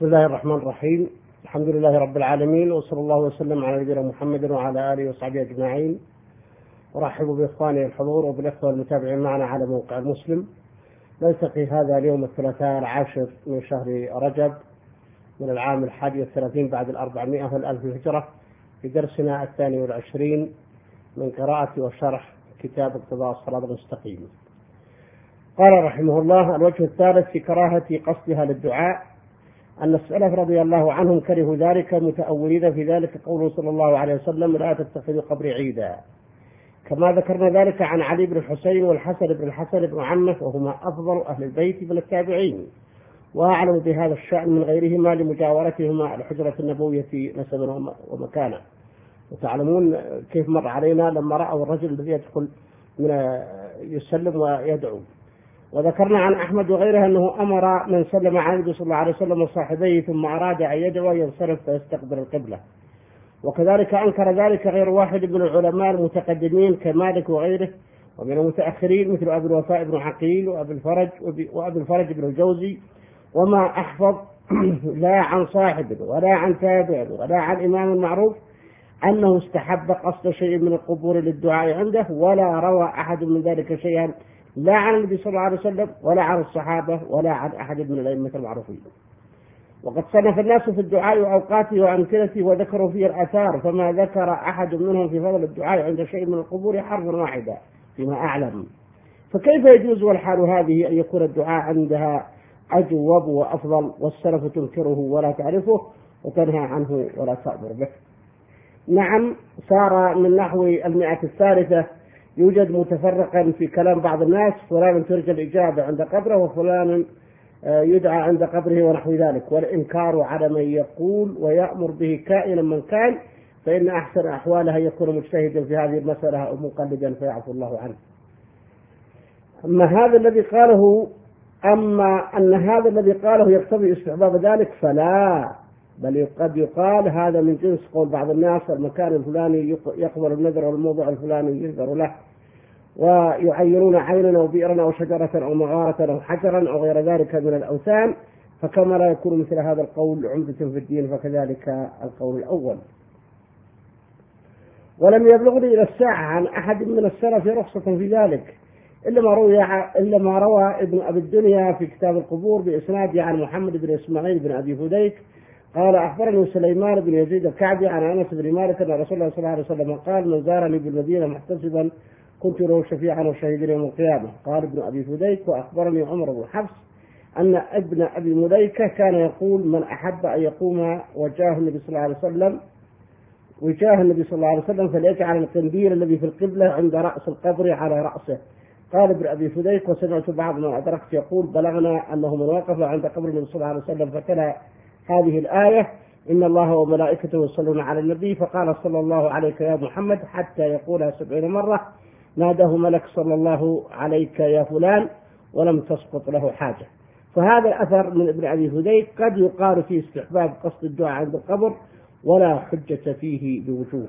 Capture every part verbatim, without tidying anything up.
بسم الله الرحمن الرحيم. الحمد لله رب العالمين، وصلى الله وسلم على نبينا محمد وعلى آله وصحبه أجمعين. أرحب بإخواني الحضور وبالإخوة المتابعين معنا على موقع المسلم. نلتقي هذا اليوم الثلاثاء العاشر من شهر رجب من العام الحادي والثلاثين بعد الأربعمائة والألف الهجرة في درسنا الثاني والعشرين من قراءة وشرح كتاب اقتضاء الصراط المستقيم. قال رحمه الله: الوجه الثالث في كراهة قصدها للدعاء أن السلف رضي الله عنهم كرهوا ذلك متأولين في ذلك قوله صلى الله عليه وسلم: لا تتخذوا قبري عيدا، كما ذكرنا ذلك عن علي بن الحسين والحسن بن الحسن بن عمه، وهما أفضل أهل البيت من التابعين وأعلم بهذا الشأن من غيرهما لمجاورتهما الحجرة النبوية نسبا ومكانا. وتعلمون كيف مر علينا لما رأوا الرجل الذي يدخل من يسلم ويدعو. وذكرنا عن أحمد وغيره أنه أمر من سلم على النبي صلى الله عليه وسلم وصاحبيه ثم أراد أن يدعو ينصرف فيستقبل القبلة. وكذلك أنكر ذلك غير واحد من العلماء المتقدمين كمالك وغيره، ومن المتأخرين مثل أبي الوفاء بن عقيل وأبي الفرج وأبي الفرج بن الجوزي. وما أحفظ لا عن صاحب ولا عن تابع ولا عن إمام معروف أنه استحب قصد شيء من القبور للدعاء عنده، ولا روى أحد من ذلك شيئا لا عن النبي صلى الله عليه وسلم ولا عن الصحابة ولا عن أحد من الأئمة المعروفين. وقد صنف الناس في الدعاء وأوقاته وأمثلته وذكروا فيه الآثار، فما ذكر أحد منهم في فضل الدعاء عند شيء من القبور حرفا واحدا فيما أعلم. فكيف يجوز والحال هذه أن يكون الدعاء عندها أجوب وأفضل والسلف تنكره ولا تعرفه وتنهى عنه ولا تأمر به؟ نعم، صار من نحو المئة الثالثة يوجد متفرقا في كلام بعض الناس: فلان ترجى الإجابة عند قبره، وفلان يدعى عند قبره ونحو ذلك، والإنكار على من يقول ويأمر به كائنا من كان، فإن أحسن أحواله يكون مجتهدا في هذه المسألة أو مقلدا فيعفو الله عنه. أما هذا الذي قاله أما أن هذا الذي قاله يقتضي استحباب ذلك فلا، بل قد يقال هذا من جنس قول بعض الناس: المكان الفلاني يقبل النذر والموضع الفلاني ينذر له، ويعينون عينا أو بئرا أو شجرة أو مغارة أو حجرا أو غير ذلك من الأوثان. فكما لا يكون مثل هذا القول عمدة في الدين فكذلك القول الأول. ولم يبلغني إلى الساعة عن أحد من السلف رخصة في ذلك إلا ما روى إلا ما روى ابن أبي الدنيا في كتاب القبور بإسناد عن محمد بن إسماعيل بن أبي فديك قال: أخبرني سليمان بن يزيد الكعبي عن أنس بن مالك أن رسول الله صلى الله عليه وسلم قال: من زارني بالمدينة محتسبا كنت له شفيعا وشهيدا يوم القيامة. قال ابن أبي فديك: وأخبرني عمر بن حفص أن ابن أبي مليكة كان يقول: من أحب أن يقوم وجاه النبي صلى الله عليه وسلم وجاه النبي صلى الله عليه وسلم فليجعل القنديل الذي في القبلة عند رأس القبر على رأسه. قال ابن أبي فديك: وسمعت بعض من أدركت يقول: بلغنا أنه من وقف عند قبر النبي صلى الله عليه وسلم فتلا هذه الآية: إن الله وملائكته يصلون على النبي، فقال صلى الله عليك يا محمد حتى يقولها سبعين مرة، ناداه ملك صلى الله عليك يا فلان، ولم تسقط له حاجة. فهذا الأثر من ابن أبي فديك قد يقال فيه استحباب قصد الدعاء عند القبر ولا حجة فيه بوجوه.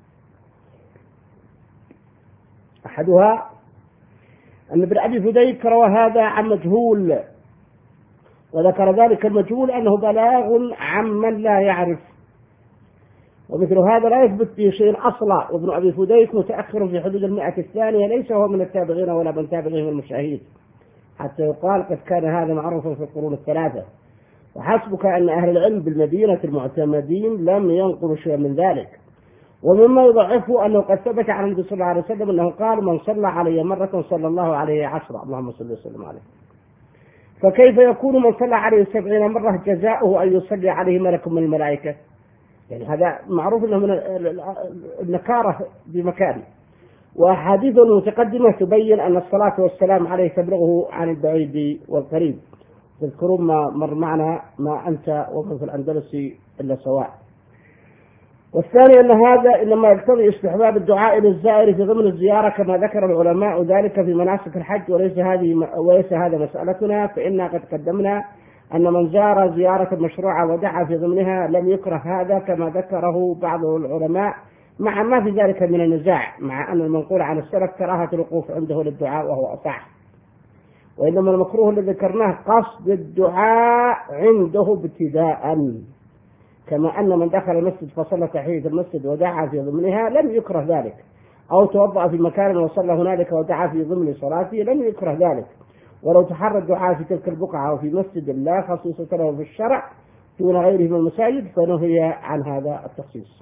أحدها أن ابن أبي فديك روى هذا عن مجهول، وذكر ذلك المجهول أنه بلاغ عمن لا يعرف، ومثل هذا لا يثبت به شيء أصلا. وابن أبي فديك متأخر في حدود المئة الثانية، ليس هو من التابعين ولا من تابعهم المشاهير، حتى يقال قد كان هذا معروفا في القرون الثلاثة. وحسبك أن أهل العلم بالمدينة المعتمدين لم ينقلوا شيئا من ذلك. ومما يضعفه أنه قد ثبت عن النبي صلى الله عليه وسلم أنه قال: من صلى علي مرة صلى الله عليه عشرة، اللهم صل وسلم عليه. فكيف يكون من صلى عليه سبعين مرة جزاؤه أن يصلي عليه ملك من الملائكة؟ يعني هذا معروف أنه من النكارة بمكان. وأحاديث متقدمة تبين أن الصلاة والسلام عليه تبلغه عن البعيد والقريب. تذكرون ما مر معنا ما أنت ومن في الأندلس إلا سواء. والثاني أن هذا إنما يقتضي استحباب الدعاء للزائر في ضمن الزيارة كما ذكر العلماء ذلك في مناسك الحج، وليس هذه وليس هذا مسألتنا، فإنا قد قدمنا أن من زار زيارة مشروعة ودعا في ضمنها لم يكره هذا كما ذكره بعض العلماء، مع ما في ذلك من النزاع، مع أن المنقول عن السلف كراهة الوقوف عنده للدعاء وهو أصح. وإنما المكروه الذي ذكرناه قصد الدعاء عنده ابتداء، كما أن من دخل المسجد فصلى تحية المسجد ودعا في ضمنها لم يكره ذلك، أو توضأ في مكان وصلى هنالك ودعا في ضمن صلاته لم يكره ذلك، ولو تحرى الدعاء في تلك البقعة أو في مسجد لا خصيصة له في الشرع دون غيره من المساجد فنهي عن هذا التخصيص.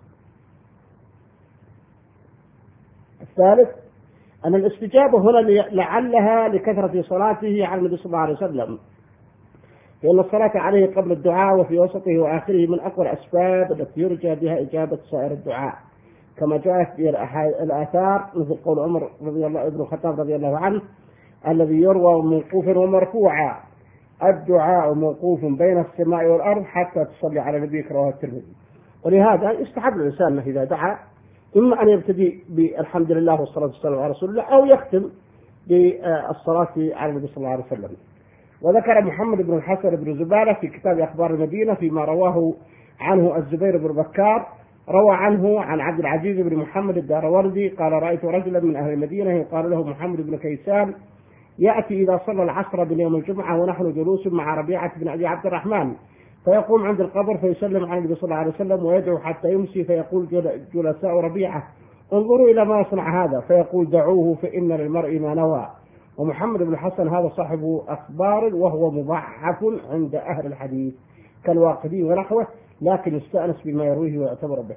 الثالث أن الاستجابة هنا لعلها لكثرة صلاته على النبي صلى الله عليه وسلم، لأن الصلاة عليه قبل الدعاء وفي وسطه وآخره من أقوى الأسباب التي يرجى بها إجابة سائر الدعاء، كما جاءت في الآثار مثل قول عمر رضي الله ابن الخطاب رضي الله عنه الذي يروى موقوفا ومرفوعا: الدعاء موقوف بين السماء والأرض حتى تصلي على نبيك، رواه الترمذي. ولهذا يستحب الإنسان إذا دعا إما أن يبتدي بالحمد لله والصلاة والسلام على رسول الله، أو يختم بالصلاة على النبي صلى الله عليه وسلم. وذكر محمد بن الحسن بن زبالة في كتاب أخبار المدينة فيما رواه عنه الزبير بن بكار، روى عنه عن عبد العزيز بن محمد الداروردي قال: رأيت رجلا من أهل المدينة يقال له محمد بن كيسان يأتي إذا صلى العصر باليوم الجمعة ونحن جلوس مع ربيعة بن أبي عبد الرحمن، فيقوم عند القبر فيسلم على النبي صلى الله عليه وسلم ويدعو حتى يمسي، فيقول جلساء ربيعة: انظروا إلى ما يصنع هذا، فيقول: دعوه فإن للمرء ما نوى. ومحمد بن الحسن هذا صاحب أخبار وهو مضعف عند أهل الحديث كالواقدي ونحوه، لكن يستأنس بما يرويه ويعتبر به.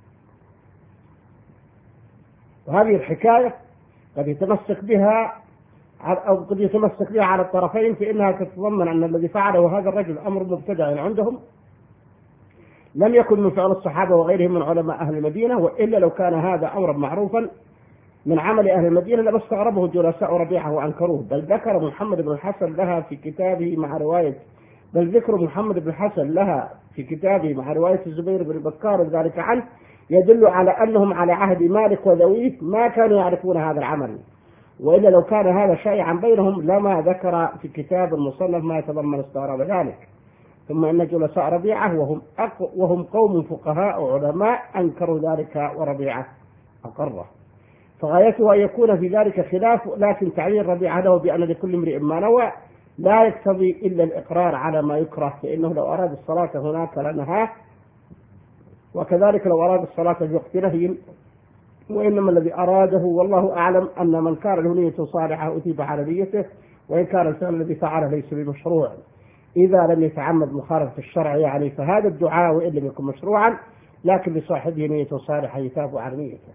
وهذه الحكاية قد يتمسك بها أو قد يتمسك بها على الطرفين، فإنها تتضمن أن الذي فعله هذا الرجل أمر مبتدع عندهم لم يكن من فعل الصحابة وغيرهم من علماء أهل المدينة، وإلا لو كان هذا أمرا معروفا من عمل أهل المدينة لما استغربه جلساء ربيعة وأنكروه. بل ذكر محمد بن الحسن لها في كتابه مع رواية بل ذكر محمد بن الحسن لها في كتابه مع رواية الزبير بن بكار ذلك عنه يدل على أنهم على عهد مالك وذويه ما كانوا يعرفون هذا العمل، وإلا لو كان هذا شائعا بينهم لما ذكر في كتاب المصنف ما يتضمن استغراب ذلك. ثم إن جلساء ربيعة وهم, وهم قوم فقهاء وعلماء أنكروا ذلك وربيعة أقره، فغايته أن يكون في ذلك خلاف، لكن تعيين ربيعة له بأن لكل امرئ ما نوى لا يقتضي إلا الإقرار على ما يكره، فإنه لو أراد الصلاة هناك لنهاه، وكذلك لو أراد الصلاة في وقت نهي. وإنما الذي أراده والله أعلم أن من كان له نية صالحة أثيب على نيته، وإن كان الفعل الذي فعله ليس بمشروع إذا لم يتعمد مخالفة الشرع يعني، فهذا الدعاء وإن لم يكن مشروعا لكن لصاحبه نية صالحة يثاب على نيته.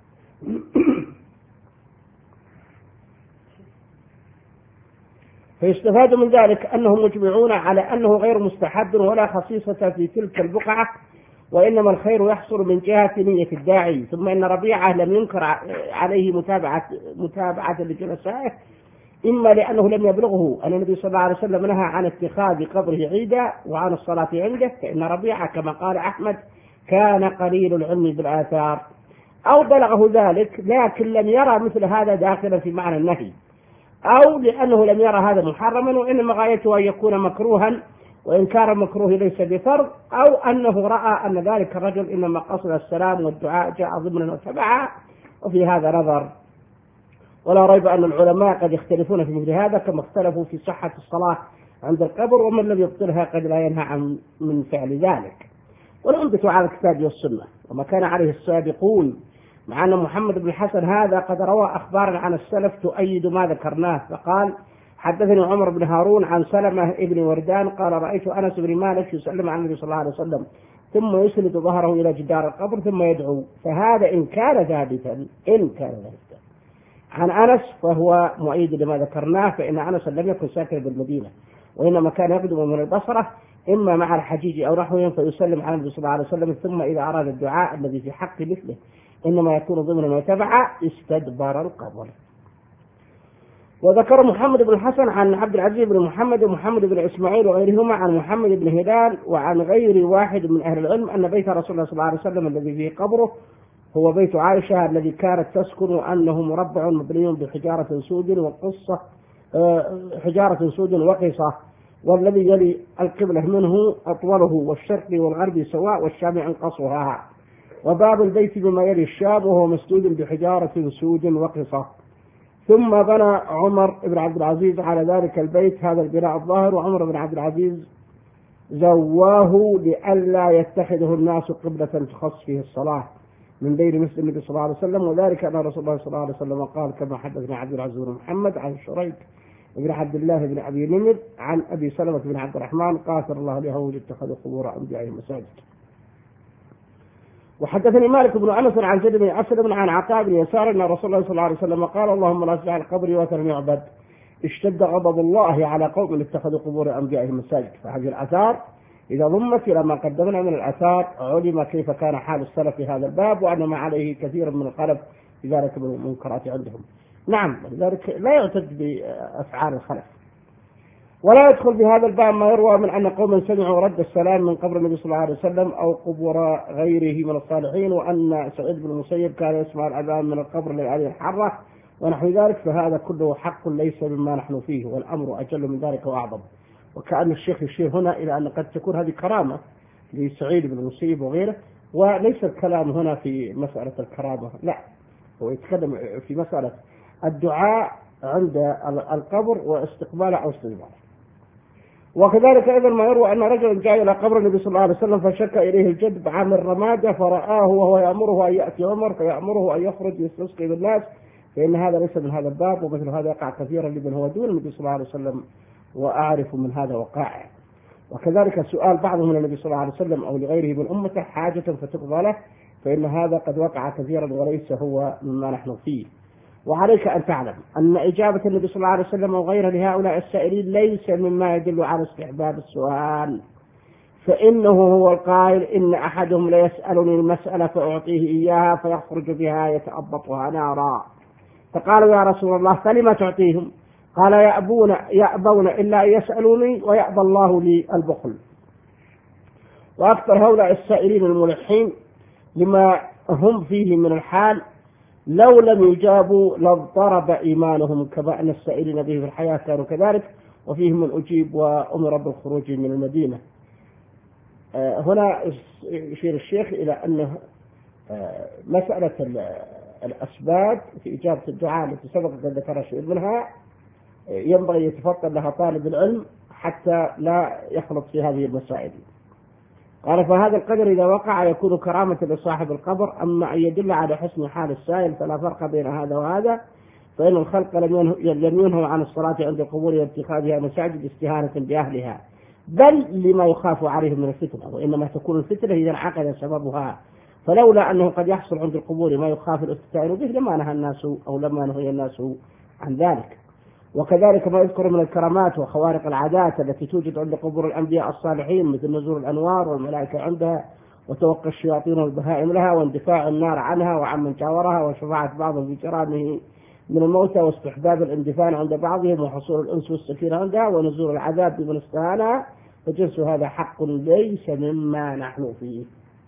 فيستفاد من ذلك أنهم مجمعون على أنه غير مستحب ولا خصيصة في تلك البقعة، وإنما الخير يحصل من جهة نية الداعي. ثم إن ربيعة لم ينكر عليه متابعة متابعة لجلسائه، إما لأنه لم يبلغه أن النبي صلى الله عليه وسلم نهى عن اتخاذ قبره عيدا وعن الصلاة عنده، فإن ربيعة كما قال أحمد كان قليل العلم بالآثار، أو بلغه ذلك لكن لم يرى مثل هذا داخلا في معنى النهي، أو لأنه لم يرى هذا محرما وإنما غايته أن يكون مكروها وإن كان مكروه ليس بفرض، أو أنه رأى أن ذلك الرجل إنما قصد السلام والدعاء جاء ضمنا وتبعا، وفي هذا نظر. ولا ريب أن العلماء قد يختلفون في مثل هذا كما اختلفوا في صحة الصلاة عند القبر، ومن لم يبطلها قد لا ينهى عن من فعل ذلك. والعمدة على الكتاب والسنة وما كان عليه السابقون، مع أن محمد بن الحسن هذا قد روى أخبارا عن السلف تؤيد ما ذكرناه، فقال: حدثني عمر بن هارون عن سلمة ابن وردان قال: رأيت أنس بن مالك يسلم على النبي صلى الله عليه وسلم ثم يسند ظهره إلى جدار القبر ثم يدعو، فهذا إن كان ثابتا إن كان ثابتا عن أنس فهو مؤيد لما ذكرناه، فإن أنس لم يكن ساكنا بالمدينة وإنما كان يقدم من البصرة إما مع الحجيج أو نحوهم فيسلم على النبي صلى الله عليه وسلم، ثم إذا أراد الدعاء الذي في حق مثله إنما يكون ضمن وتبعا استدبر القبر. وذكر محمد بن الحسن عن عبد العزيز بن محمد ومحمد بن إسماعيل وغيرهما عن محمد بن هلال وعن غير واحد من أهل العلم أن بيت رسول الله صلى الله عليه وسلم الذي فيه قبره هو بيت عائشة الذي كانت تسكن، وأنه مربع مبني بحجارة سود وقصة حجارة سود وقصة، والذي يلي القبلة منه أطوله والشرق والغرب سواء والشام أنقصها، وباب البيت بما يلي الشام وهو مسدود بحجارة سود وقصة. ثم بنى عمر بن عبد العزيز على ذلك البيت هذا البناء الظاهر، وعمر بن عبد العزيز زواه لئلا يتخذه الناس قبلة تخص فيه الصلاة من بين مثل النبي صلى الله عليه وسلم، وذلك أن رسول الله صلى الله عليه وسلم قال كما حدثنا عبد العزيز بن محمد عن شريك بن عبد الله بن أبي نمر عن أبي سلمة بن عبد الرحمن قاتل الله اليهود اتخذوا قبور أنبيائهم مساجد. وحدثني مالك بن أنس عن زيد بن أسلم عن عطاء بن يسار أن رسول الله صلى الله عليه وسلم قال اللهم لا تجعل قبري وثنا يعبد اشتد غضب الله على قوم اتخذوا قبور أنبيائهم مساجد. فهذه الآثار إذا ضمت إلى ما قدمنا من الآثار علم كيف كان حال السلف في هذا الباب، وأن ما عليه كثير من الخلف لذلك من المنكرات عندهم. نعم، لذلك لا يعتد بأفعال الخلف. ولا يدخل بهذا الباب ما يروى من أن قوما سمعوا رد السلام من قبر النبي صلى الله عليه وسلم أو قبور غيره من الصالحين، وأن سعيد بن المسيب كان يسمع الأذان من القبر للعلي الحرة ونحو ذلك، فهذا كله حق ليس مما نحن فيه، والأمر أجل من ذلك وأعظم. وكأن الشيخ يشير هنا إلى أن قد تكون هذه كرامة لسعيد بن المسيب وغيره، وليس الكلام هنا في مسألة الكرامة، لا، هو يتكلم في مسألة الدعاء عند القبر واستقباله أو استدباره. وكذلك أيضا ما يروى أن رجلا جاء إلى قبر النبي صلى الله عليه وسلم فشك إليه الجد بعامل رمادة فرآه وهو يأمره أن يأتي عمر فيأمره أن يخرج يستسقي بالناس، فإن هذا ليس من هذا الباب، ومثل هذا يقع كثيرا لمن هو دون النبي صلى الله عليه وسلم، وأعرف من هذا وقائع. وكذلك سؤال بعضهم من النبي صلى الله عليه وسلم أو لغيره من أمته حاجة فتقضى له، فإن هذا قد وقع كثيرا وليس هو مما نحن فيه. وعليك أن تعلم أن إجابة النبي صلى الله عليه وسلم وغيره لهؤلاء السائلين ليس مما يدل على استحباب السؤال، فإنه هو القائل إن أحدهم ليسألني المسألة فأعطيه إياها فيخرج بها يتأبطها نارا، فقالوا يا رسول الله فلما تعطيهم؟ قال يأبون, يأبون إلا أن يسألوني ويأبى الله لي البخل. وأكثر هؤلاء السائلين الملحين لما هم فيه من الحال لو لم يجابوا لاضطرب إيمانهم، كما أن السائلين به في الحياة كانوا كذلك، وفيهم من أجيب وأمر بالخروج من المدينة. آه هنا يشير الشيخ إلى أن آه مسألة الأسباب في إجابة الدعاء التي سبق أن ذكر شيء منها ينبغي يتفطن لها طالب العلم حتى لا يخلط في هذه المسائل. قال فهذا القدر إذا وقع يكون كرامة لصاحب القبر، أما أن يدل على حسن حال السائل فلا فرق بين هذا وهذا، فإن الخلق لم ينهوا عن الصلاة عند القبور واتخاذها مساجد استهانة بأهلها، بل لما يخاف عليهم من الفتنة، وإنما تكون الفتنة إذا انعقد سببها، فلولا أنه قد يحصل عند القبور ما يخاف الافتتان به لما نهى الناس أو لما نهي الناس عن ذلك. وكذلك ما يذكر من الكرامات وخوارق العادات التي توجد عند قبور الأنبياء الصالحين، مثل نزول الأنوار والملائكة عندها وتوقع الشياطين والبهائم لها واندفاع النار عنها وعمن جاورها وشفاعة بعضهم في جيرانه من الموتى واستحباب الاندفان عند بعضهم وحصول الأنس والسكينة عندها ونزول العذاب بمن استهانها، فجنس هذا حق ليس مما نحن فيه.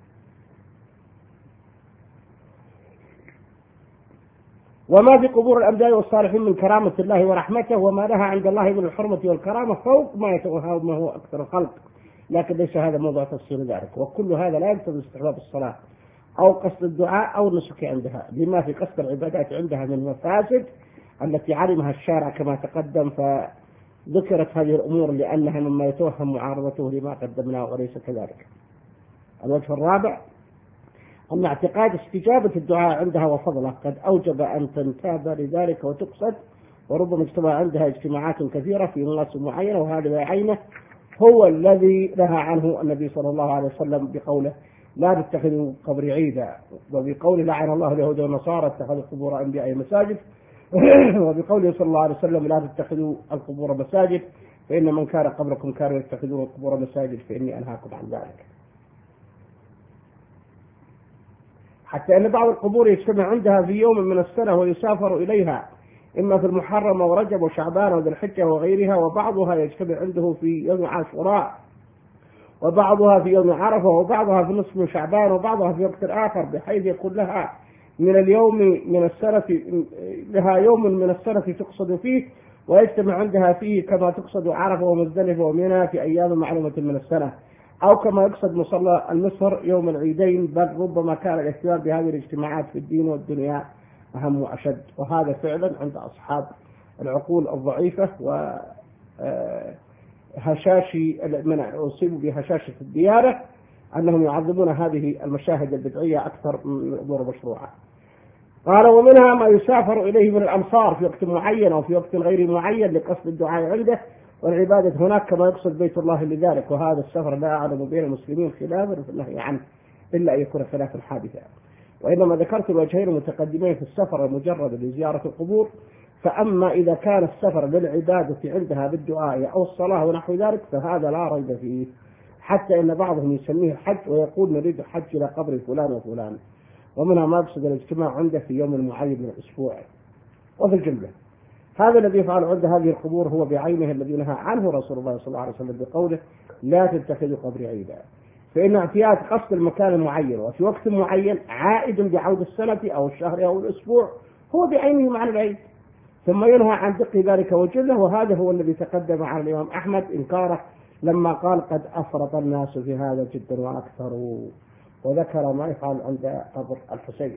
وما في قبور الأنبياء والصالحين من كرامة الله ورحمته وما لها عند الله من الحرمة والكرامة فوق ما يتوهم هو أكثر الخلق، لكن ليس هذا موضوع تفسير ذلك. وكل هذا لا يقتضي استحباب الصلاة أو قصد الدعاء أو النسك عندها، لما في قصد العبادات عندها من المفاسد التي علمها الشارع كما تقدم، فذكرت هذه الأمور لأنها مما يتوهم معارضته لما قدمناه وليس كذلك. الوجه الرابع أن اعتقاد استجابة الدعاء عندها وفضله قد أوجب أن تنتاب لذلك وتقصد، وربما اجتمع عندها اجتماعات كثيرة في مناسبة معينة، وهذا بعينه هو الذي نهى عنه النبي صلى الله عليه وسلم بقوله لا تتخذوا قبري عيدا، وبقوله لعن الله اليهود والنصارى اتخذوا قبور أنبياء مساجد، وبقوله صلى الله عليه وسلم لا تتخذوا القبور مساجد فإن من كان قبلكم كانوا يتخذون القبور مساجد فإني أنهاكم عن ذلك. حتى أن بعض القبور يجتمع عندها في يوم من السنة ويسافر إليها إما في المحرم ورجب وشعبان وذي الحجة وغيرها، وبعضها يجتمع عنده في يوم عاشوراء، وبعضها في يوم عرفة، وبعضها في نصف من شعبان، وبعضها في وقت آخر، بحيث يكون لها من اليوم من السنة لها يوم من السنة تقصد فيه ويجتمع عندها فيه كما تقصد عرفة ومزدلفة ومنى في أيام معلومة من السنة، أو كما يقصد مصلى المصر يوم العيدين، بل ربما كان الاهتمام بهذه الاجتماعات في الدين والدنيا أهم وأشد. وهذا فعلا عند أصحاب العقول الضعيفة وهشاشي من أصيبوا بهشاشة الديانة أنهم يعظمون هذه المشاهد البدعية أكثر من الأمور المشروعة. قال ومنها ما يسافر إليه من الأمصار في وقت معين أو في وقت غير معين لقصد الدعاء عنده والعبادة هناك كما يقصد بيت الله لذلك. وهذا السفر لا أعلم بين المسلمين خلافا في النهي عنه إلا أن يكون خلافا حادثا. وإنما ذكرت الوجهين المتقدمين في السفر المجرد لزيارة القبور. فأما إذا كان السفر للعبادة عندها بالدعاء أو الصلاة ونحو ذلك فهذا لا ريب فيه، حتى إن بعضهم يسميه الحج ويقول نريد حج إلى قبر فلان وفلان. ومنها ما يقصد الاجتماع عنده في يوم معين من الأسبوع. وفي الجملة هذا الذي يفعل عند هذه القبور هو بعينه الذي نهى عنه رسول الله صلى الله عليه وسلم بقوله لا تتخذوا قبري عيدا. فإن اعتياد قصد المكان المعين وفي وقت معين عائد بعود السنة أو الشهر أو الأسبوع هو بعينه معنى العيد، ثم ينهى عن دق ذلك وجله. وهذا هو الذي تقدم على الإمام أحمد إنكاره لما قال قد أفرط الناس في هذا جدا وأكثروا، وذكر ما يفعل عند قبر الحسين.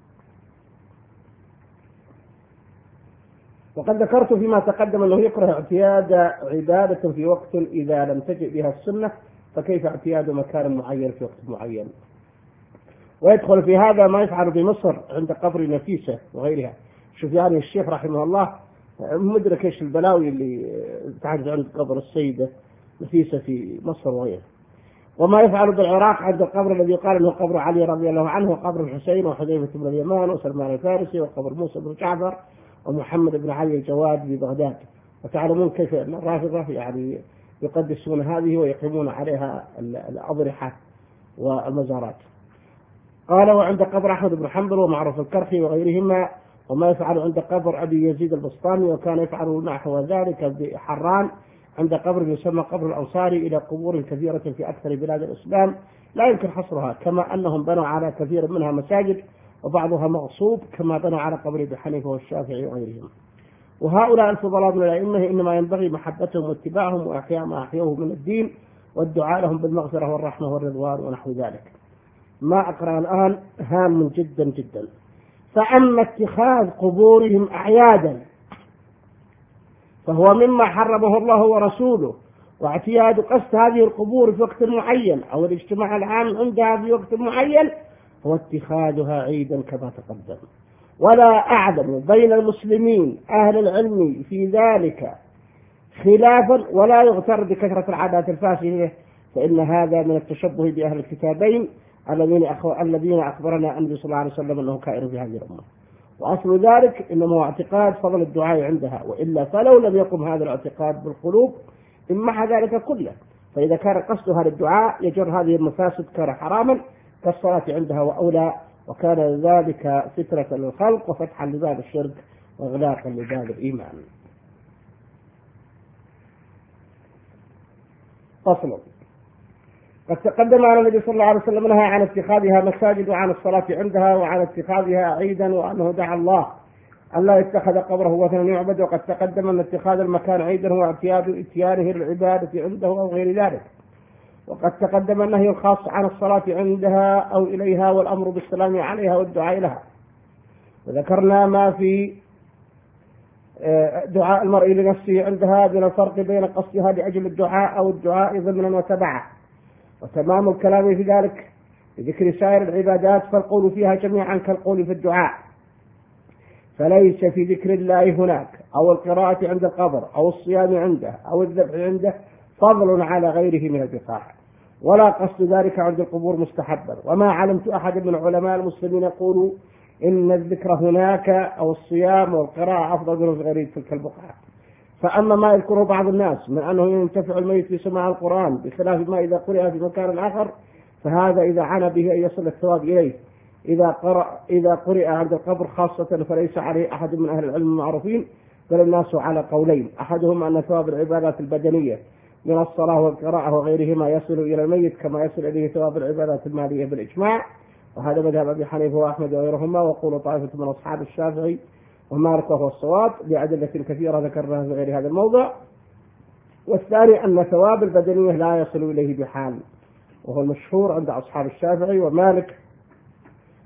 وقد ذكرت فيما تقدم أنه يكره اعتياد عبادة في وقت إذا لم تجئ بها السنة، فكيف اعتياد مكان معين في وقت معين. ويدخل في هذا ما يفعل بمصر عند قبر نفيسة وغيرها. شوف يعني الشيخ رحمه الله مدرك ايش البلاوي اللي تعرض عند قبر السيدة نفيسة في مصر وغيرها. وما يفعل بالعراق عند القبر الذي قال انه قبر علي رضي الله عنه وقبر الحسين وحذيفة بن اليمان وسلمان الفارسي وقبر موسى بن جعفر ومحمد بن علي الجواد ببغداد. وتعلمون كيف ان الرافضة يعني يقدسون هذه ويقيمون عليها الأضرحة والمزارات. قال وعند قبر أحمد بن حنبل ومعروف الكرخي وغيرهما. وما يفعل عند قبر أبي يزيد البسطامي وكان يفعل نحو ذلك بحران عند قبر يسمى قبر الأنصاري إلى قبور كثيرة في أكثر بلاد الإسلام لا يمكن حصرها، كما أنهم بنوا على كثير منها مساجد وبعضها مغصوب كما بنوا على قبر ابي حنيفة والشافعي وغيرهم. وهؤلاء الفضلاء من الأئمة إنما ينبغي محبتهم واتباعهم وإحياء ما أحيوه من الدين والدعاء لهم بالمغفرة والرحمة والرضوان ونحو ذلك. ما أقرأ الآن هام جدا جدا. فأما اتخاذ قبورهم أعيادا فهو مما حرمه الله ورسوله، واعتياد قصد هذه القبور في وقت معين أو الاجتماع العام عندها في وقت معين هو اتخاذها عيدا كما تقدم. ولا أعلم بين المسلمين أهل العلم في ذلك خلافا، ولا يغتر بكثرة العادات الفاسدة، فإن هذا من التشبه بأهل الكتابين الذين أخبرنا النبي صلى الله عليه وسلم أنه كائن في هذه الأمة. وأصل ذلك إنما هو اعتقاد فضل الدعاء عندها، وإلا فلو لم يقم هذا الاعتقاد بالقلوب امحى ذلك كله. فإذا كان قصدها للدعاء يجر هذه المفاسد كان حراما كالصلاة عندها وأولى، وكان ذلك فترة للخلق وفتحا لباب الشرك وإغلاقا لباب الإيمان. فصل. قد تقدم على النبي صلى الله عليه وسلم نهى عن اتخاذها مساجد وعن الصلاة عندها وعن اتخاذها عيدا، وأنه دعا الله ألا يتخذ قبره وثنا يعبد. وقد تقدم أن اتخاذ المكان عيدا هو اعتياد اتيانه للعبادة عنده أو غير ذلك. وقد تقدم النهي الخاص عن الصلاة عندها أو إليها والأمر بالسلام عليها والدعاء لها. وذكرنا ما في دعاء المرء لنفسه عندها من الفرق بين قصدها لأجل الدعاء أو الدعاء ضمنا وتبعا. وتمام الكلام في ذلك بذكر سائر العبادات فالقول فيها جميعا كالقول في الدعاء، فليس في ذكر الله هناك أو القراءة عند القبر أو الصيام عنده أو الذبح عنده فضل على غيره من البقاع، ولا قصد ذلك عند القبور مستحبا. وما علمت أحد من علماء المسلمين يقولوا إن الذكر هناك أو الصيام والقراءة أفضل من غير تلك البقعة. فأما ما يذكره بعض الناس من أنه ينتفع الميت في سماع القرآن بخلاف ما إذا قرأ في مكان آخر، فهذا إذا عانى به أن يصل الثواب إليه. إذا قرأ إذا قرأ عند القبر خاصة فليس عليه أحد من أهل العلم المعروفين، بل الناس على قولين: أحدهم أن ثواب العبادات البدنية من الصلاة والقراءة وغيرهما يصل إلى الميت كما يصل إليه ثواب العبادات المالية بالإجماع، وهذا مذهب أبي حنيفة وأحمد وغيرهما، وقول طائفة من أصحاب الشافعي ومالك وهو الصواب لأدلة كثيرة ذكرناها في غير هذا الموضع. والثاني أن ثواب البدنية لا يصل إليه بحال، وهو المشهور عند أصحاب الشافعي ومالك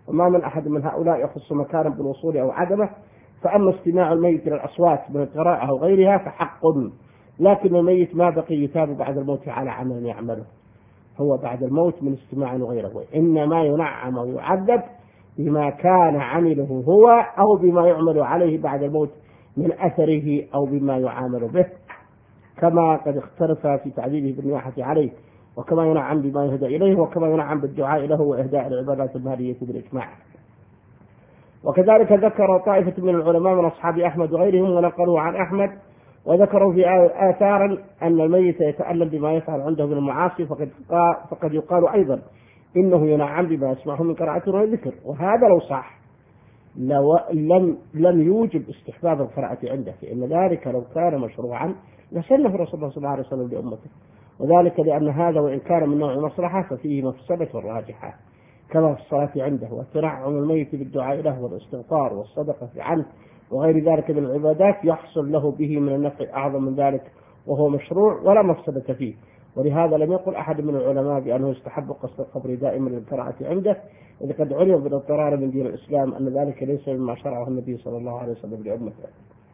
وما من أحد من هؤلاء يخص مكانا بالوصول أو عدمه. فأما استماع الميت إلى الأصوات من القراءة أو غيرها فحق، لكن الميت ما بقي يتاب بعد الموت على عمل يعمله هو بعد الموت من استماع وغيره، إنما ينعم ويعذب بما كان عمله هو أو بما يعمل عليه بعد الموت من أثره أو بما يعامل به، كما قد اختلف في تعذيبه بالنياحة عليه، وكما ينعم بما يهدى إليه، وكما ينعم بالدعاء له وإهداء العبادات المالية بالإجماع. وكذلك ذكر طائفة من العلماء من أصحاب أحمد وغيرهم ونقلوا عن أحمد وذكروا في آثارا أن الميت يتألم بما يفعل عنده من المعاصي، فقد, فقد يقال أيضا إنه ينعم بما يسمعه من قراءة والذكر، وهذا لو صح لو لم لم يوجب استحباب القراءة عنده، فإن ذلك لو كان مشروعا لسنه رسول الله صلى الله عليه وسلم لأمته، وذلك لأن هذا وإن كان من نوع مصلحة ففيه مفسدة راجحة كما في الصلاة عنده وتنعم الميت بالدعاء له والاستغفار والصدقة عنه وغير ذلك من العبادات يحصل له به من النفع أعظم من ذلك، وهو مشروع ولا مفسدة فيه. ولهذا لم يقل أحد من العلماء بأنه يستحب قصد القبر دائما للقراءة عنده، إذ قد علم بالاضطرار من دين الإسلام أن ذلك ليس مما شرعه النبي صلى الله عليه وسلم لأمته.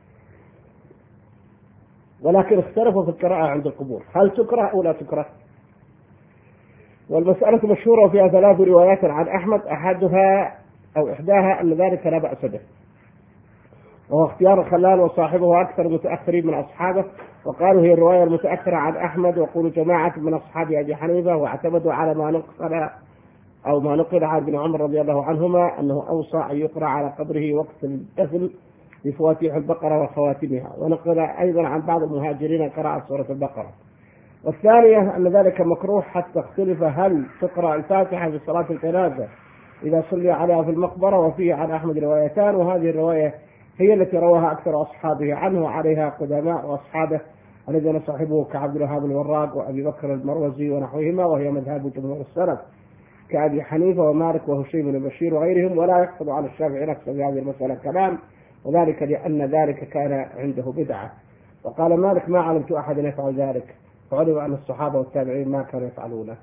ولكن اختلفوا في القراءة عند القبور، هل تكره أو لا تكره؟ والمسألة مشهورة فيها ثلاث روايات عن أحمد، أحدها أو إحداها أن ذلك لا بأس به، وهو اختيار الخلال وصاحبه أكثر متأخرين من أصحابه، وقالوا هي الرواية المتأخرة عن أحمد، وقولوا جماعة من أصحاب أبي حنيفة، واعتمدوا على ما نقل أو ما نقل عن ابن عمر رضي الله عنهما أنه أوصى أن يقرأ على قبره وقت الدفن بفواتيح البقرة وخواتمها، ونقل أيضا عن بعض المهاجرين قراءة سورة البقرة. والثانية أن ذلك مكروه حتى اختلف هل تقرأ الفاتحة في صلاة الجنازة إذا صلي عليها في المقبرة، وفيه عن أحمد روايتان، وهذه الرواية هي التي رواها أكثر أصحابه عنه، وعليها قدماء وأصحابه الذين صاحبه كعبد الوهاب الوراق وأبي بكر المروزي ونحوهما، وهي مذهب جمهور السلف كأبي حنيفة ومالك وهشيم بن بشير وغيرهم. ولا يحفظ عن الشافعي نفسه في هذه المسألة كلام، وذلك لأن ذلك كان عنده بدعة. وقال مالك ما علمت أحدا يفعل ذلك، فعلم أن الصحابة والتابعين ما كانوا يفعلونه.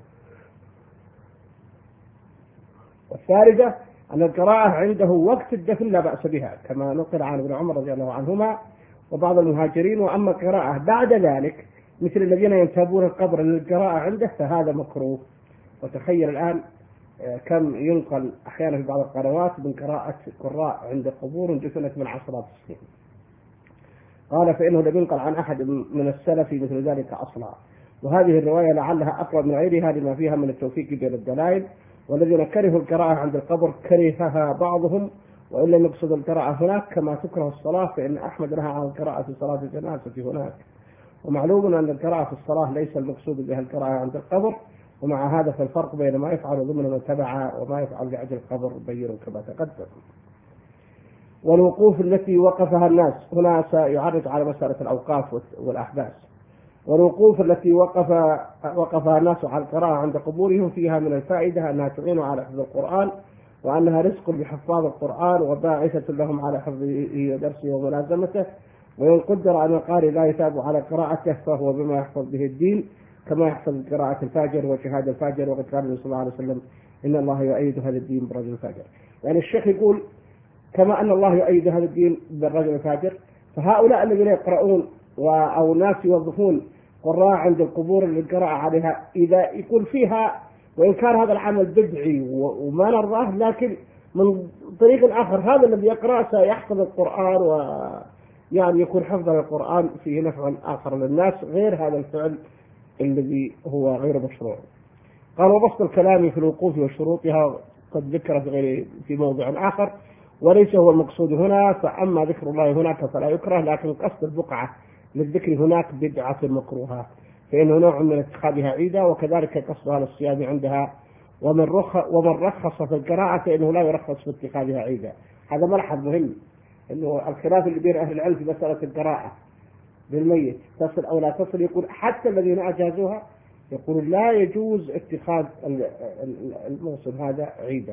والثالثة أن القراءة عنده وقت الدفن لا بأس بها كما نقل عن ابن عمر رضي الله عنهما وبعض المهاجرين، وأما القراءة بعد ذلك مثل الذين ينتابون القبر للقراءة عنده فهذا مكروه. وتخيل الآن كم ينقل أحيانا في بعض القنوات من قراءة قراء عند قبور دفنت من عشرات السنين. قال فإنه لم ينقل عن أحد من السلف مثل ذلك أصلا، وهذه الرواية لعلها أقوى من غيرها لما فيها من التوفيق بين الدلائل. والذين كرهوا القراءة عند القبر كرهها بعضهم، وإن لم يقصد القراءة هناك كما تكره الصلاة، فإن أحمد نهى عن القراءة في صلاة الجنازة هناك. ومعلوم أن القراءة في الصلاة ليس المقصود بها القراءة عند القبر، ومع هذا فالفرق بين ما يفعل ضمن من تبع وما يفعل لأجل القبر بين كما تقدم. والوقوف التي وقفها الناس هنا سيعرض على مسألة الأوقاف والأحباس. والوقوف التي وقف وقفها الناس على القراءة عند قبورهم فيها من الفائدة أنها تعين على حفظ القرآن، وأنها رزق بحفاظ القرآن وباعثة لهم على حفظه ودرسه وملازمته. وإن قدر أن القارئ لا يتاب على قراءته فهو بما يحفظ به الدين كما يحفظ قراءة الفاجر وشهاد الفاجر. وقد قال النبي صلى الله عليه وسلم إن الله يؤيد هذا الدين برجل الفاجر. يعني الشيخ يقول كما أن الله يؤيد هذا الدين بالرجل الفاجر، فهؤلاء الذين يقرؤون أو ناس يوظفون قراء عند القبور للقراءة عليها إذا يكون فيها، وإن كان هذا العمل بدعي وما نرضاه، لكن من طريق آخر هذا الذي يقرأ سيحفظ القرآن ويعني يكون حفظ القرآن فيه نفع آخر للناس غير هذا الفعل الذي هو غير مشروع. قال وبسط الكلام في الوقوف وشروطها قد ذكر في غير في موضع آخر، وليس هو المقصود هنا. فأما ذكر الله هناك فلا يكره، لكن قصد البقعة للذكر هناك بدعة مكروهة، فإنه نوع من اتخاذها عيدا، وكذلك قصدها للصيام عندها. ومن رخص ومن رخص في القراءة فإنه لا يرخص في اتخاذها عيدا. هذا ملحظ مهم، إنه الخلاف اللي بين أهل العلم في مسألة القراءة بالميت تصل أو لا تصل، يقول حتى الذين أجازوها يقول لا يجوز اتخاذ الموسم هذا عيدا،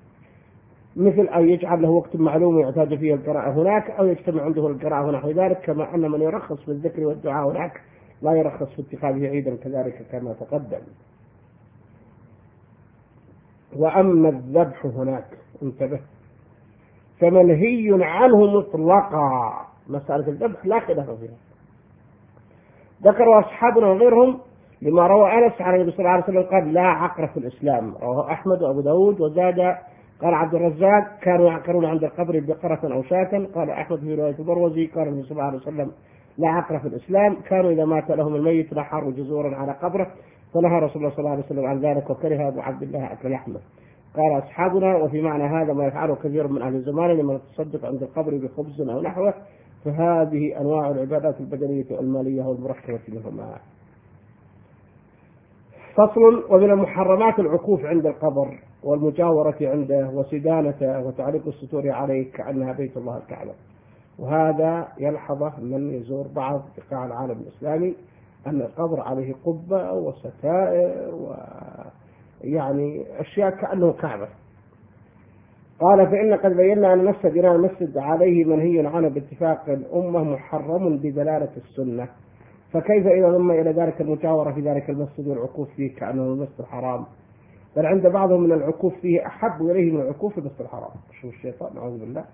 مثل أن يجعل له وقت معلوم يعتاد فيه القراءة هناك، أو يجتمع عنده القراءة ونحو ذلك، كما أن من يرخص في الذكر والدعاء هناك لا يرخص في اتخاذه عيدا كذلك كما تقدم. وأما الذبح هناك انتبه فمنهي عنه مطلقا، مسألة الذبح لا خلاف فيها. ذكروا أصحابنا وغيرهم لما روى أنس عن النبي صلى الله عليه وسلم قال لا عقر في الإسلام، رواه أحمد وأبو داود. وزاد قال عبد الرزاق كانوا يعقرون عند القبر بقرة أو شاة. قال أحمد في رواية البروزي قال النبي صلى الله عليه وسلم لا عقر في الإسلام، كانوا إذا مات لهم الميت نحروا جزورا على قبره، فنهى رسول الله صلى الله عليه وسلم عن ذلك وكره أبو عبد الله أكل لحمه. قال أصحابنا وفي معنى هذا ما يفعله كثير من أهل الزمان لمن يتصدق عند القبر بخبز أو نحوه، فهذه أنواع العبادات البدنية والمالية والمركبة منهما. فصل. ومن المحرمات العكوف عند القبر والمجاورة عنده وسدانته وتعليق الستور عليه كأنها بيت الله الكعبة. وهذا يلحظه من يزور بعض بقاع العالم الإسلامي أن القبر عليه قبة وستائر ويعني أشياء كأنه كعبة. قال فإن قد بينا أن نفس بناء المسجد عليه منهي عنه باتفاق الأمة محرم بدلالة السنة، فكيف إذا ضم إلى ذلك المجاورة في ذلك المسجد والعكوف فيه كأنه المسجد الحرام؟ بل عند بعضهم من العكوف فيه أحب إليه من العكوف في المسجد الحرام. شو الشيطان نعوذ بالله.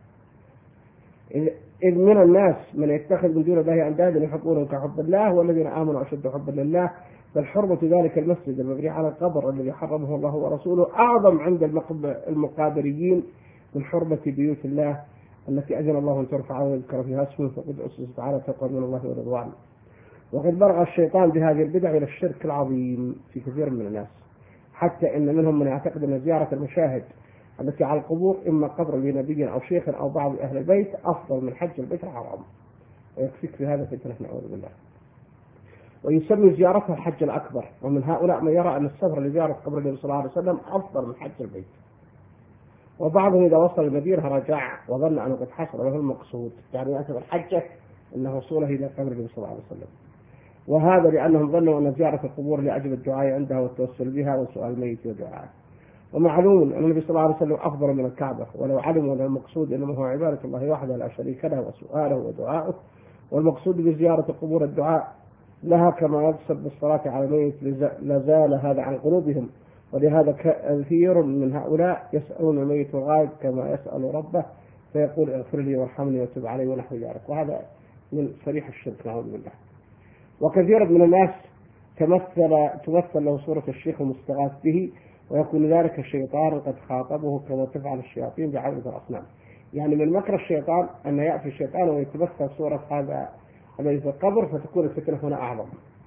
إذ من الناس من يتخذ من دون الله أندادا يحبونهم كحب الله والذين آمنوا أشد حبا لله، بل حرمة ذلك المسجد المبني على القبر الذي حرمه الله ورسوله أعظم عند المقابريين من حرمة بيوت الله التي أذن الله أن ترفع ويذكر فيها اسمه، فقد أسست على تقوى من الله ورضوانه. وقد برغ الشيطان بهذه البدع إلى الشرك العظيم في كثير من الناس، حتى إن منهم من يعتقد أن زيارة المشاهد التي على القبور إما قبر لنبي أو شيخ أو بعض أهل البيت أفضل من حج البيت الحرام، ويكفيك في هذا فتنة نعوذ بالله. ويسمي زيارتها الحج الأكبر، ومن هؤلاء من يرى أن السفر لزيارة قبر النبي صلى الله عليه وسلم أفضل من حج البيت. وبعضهم إذا وصل المدينة رجع وظن أنه قد حصل له المقصود، يعني يعتبر حجه أنه وصوله إلى قبر النبي صلى الله عليه وسلم. وهذا لأنهم ظنوا أن زيارة القبور لأجل الدعاء عندها والتوسل بها وسؤال الميت ودعاء. ومعلوم أن النبي صلى الله عليه وسلم أفضل من الكعبة، ولو علموا أن المقصود إنما هو عبادة الله وحده لا شريك له وسؤاله ودعاءه، والمقصود بزيارة القبور الدعاء لها كما يقصد بالصلاة على الميت لزال هذا عن قلوبهم. ولهذا كثير من هؤلاء يسألون الميت الغائب كما يسأل ربه فيقول اغفر لي وارحمني وتب علي ونحو ذلك، وهذا من صريح الشرك نعوذ بالله. وكثير من الناس تمثل تمثل له صورة الشيخ المستغاث به، ويكون ذلك الشيطان قد خاطبه كما تفعل الشياطين بعبدة الأصنام. يعني من مكر الشيطان أن يأتي الشيطان ويتمثل صورة هذا الذي في القبر، فتكون الفتنة هنا أعظم.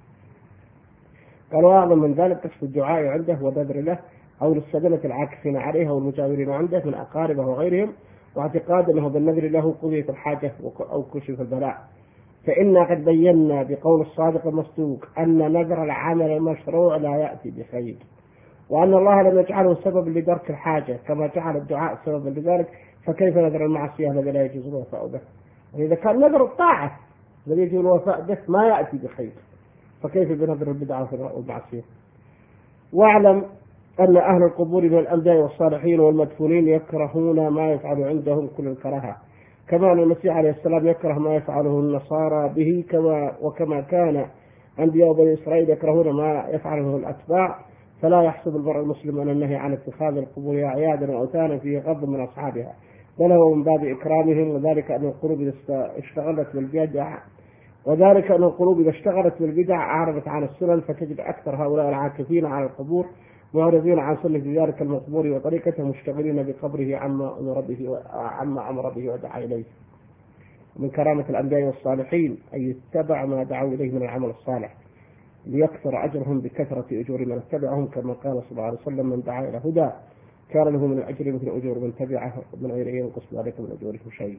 قالوا أعظم من ذلك كشف الدعاء عنده وبذر له أو للسدنة العاكفين عليها والمجاورين عنده من أقاربه وغيرهم، واعتقاد أنه بالنذر له قضية الحاجة أو كشف البلاء. فإنا قد بينا بقول الصادق المصدوق أن نذر العمل المشروع لا يأتي بخير، وأن الله لم يجعله سبب لدرك الحاجة كما جعل الدعاء سببا لذلك، فكيف نذر المعصية الذي لا يجوز الوفاء به؟ وإذا كان نذر الطاعة الذي يجوز الوفاء به ما يأتي بخير، فكيف بنذر البدعة والمعصية؟ واعلم أن أهل القبور من الأنبياء والصالحين والمدفونين يكرهون ما يفعل عندهم كل الكراهة، كما أن المسيح عليه السلام يكره ما يفعله النصارى به، كما وكما كان أنبياء بني إسرائيل يكرهون ما يفعله الأتباع. فلا يحسب المرء المسلم أن النهي عن اتخاذ القبور أعيادا وأوثانا فيه غض من أصحابها، بل هو من باب إكرامهم، وذلك أن القلوب إذا اشتغلت بالبدع وذلك أن القلوب إذا اشتغلت بالبدع أعرضت عن السنن، فتجد أكثر هؤلاء العاكفين على القبور معرضين عن سنة ذلك المقبور وطريقته، مشتغلين بقبره عما أمر به عما أمر به ودعا إليه. من كرامة الأنبياء والصالحين أن يتبع ما دعوا إليه من العمل الصالح ليكثر أجرهم بكثرة أجور من اتبعهم، كما قال صلى الله عليه وسلم من دعا إلى هدى كان له من الأجر مثل أجور من تبعه من غير ينقص ذلك من أجورهم شيء.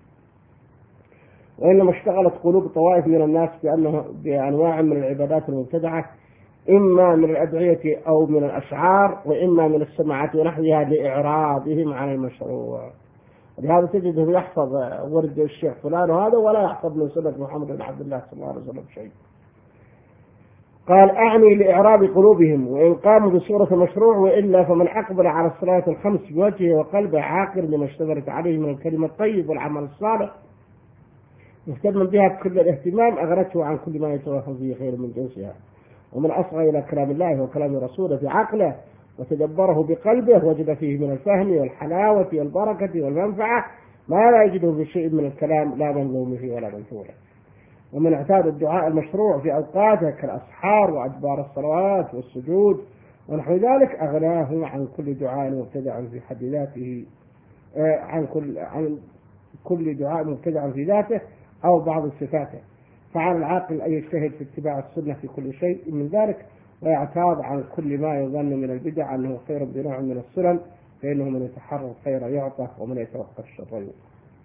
وإنما اشتغلت قلوب طوائف من الناس بأنه بأنواع من العبادات المبتدعة، إما من الأدعية أو من الأشعار، وإما من السماعات ونحوها لإعراضهم عن المشروع. لهذا تجده يحفظ ورد الشيخ فلان وهذا ولا يحفظ من سنة محمد بن عبد الله صلى الله عليه وسلم شيء. قال أعني لإعراب قلوبهم وإن قاموا بصورة مشروع، وإلا فمن أقبل على الصلاة الخمس بوجهه وقلبه عاقل لما اشتغلت عليه من الكلمة الطيب والعمل الصالح مهتما بها بكل الاهتمام، أغرته عن كل ما يتوافق فيه خير من جنسها. ومن أصغى إلى كلام الله وكلام رسوله في عقله وتدبره بقلبه وجد فيه من الفهم والحلاوة والبركة والمنفعة ما لا يجده في شيء من الكلام لا ملزوم فيه ولا منثورة. ومن اعتاد الدعاء المشروع في أوقاته كالأسحار وأدبار الصلوات والسجود ونحو ذلك أغناه عن كل دعاء مبتدع في حد ذاته، عن كل عن كل دعاء مبتدع في ذاته أو بعض صفاته. فعلى العاقل أن يجتهد في اتباع السنة في كل شيء من ذلك، ويعتاض عن كل ما يظن من البدع أنه خير بنوع من السنن، فإنه من يتحرى الخير يعطى ومن يتوقع الشر يوقى.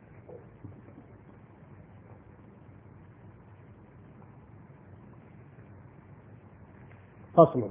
فصل.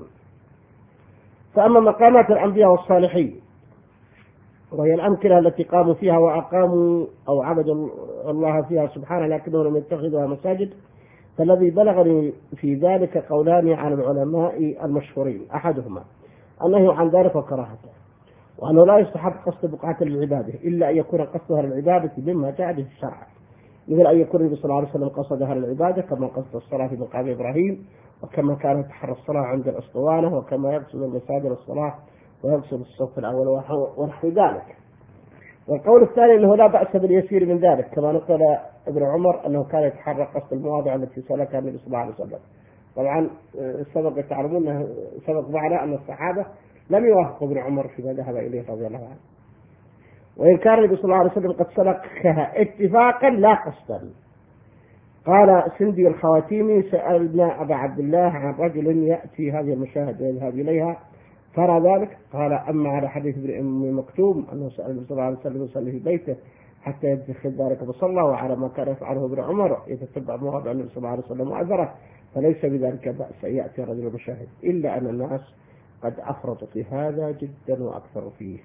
فأما مقامات الأنبياء والصالحين وهي الأمكنة التي قاموا فيها وأقاموا أو عبدوا الله فيها سبحانه لكنهم لم يتخذوها مساجد، فالذي بلغني في ذلك قولان عن العلماء المشهورين: أحدهما النهي عن ذلك وكراهته، وأنه لا يستحب قصد بقعة للعبادة إلا أن يكون قصدها للعبادة مما جاء به الشرع، مثل أن يكون النبي صلى الله عليه وسلم قصدها للعبادة كما قصد الصلاة في مقام إبراهيم، وكما كان يتحرى الصلاة عند الأسطوانة، وكما يقصد المساجد الصلاة ويقصد الصف الأول ونحو ذلك. والقول الثاني أنه لا بأس باليسير من ذلك، كما نقل ابن عمر أنه كان يتحرى قصد المواضع التي سلكها النبي صلى الله عليه وسلم. طبعا سبق تعلمون سبق معنا أن الصحابة لم يوافقوا ابن عمر فيما ذهب إليه رضي الله عنه، وإن كان النبي صلى الله عليه وسلم قد سلكها اتفاقا لا قصدا. قال سندي الخواتيمي: سألنا أبا عبد الله عن رجل يأتي هذه المشاهد ويذهب إليها ترى ذلك؟ قال: أما على حديث ابن أم مكتوم أنه سأل النبي صلى الله عليه وسلم يصلي في بيته حتى يتخذ ذلك مصلى، وعلى ما كان يفعله ابن عمر يتتبع مواضع النبي صلى الله عليه وسلم وأثره، فليس بذلك بأس أن يأتي رجل مشاهد، إلا أن الناس قد أفرطوا في هذا جدا وأكثروا فيه.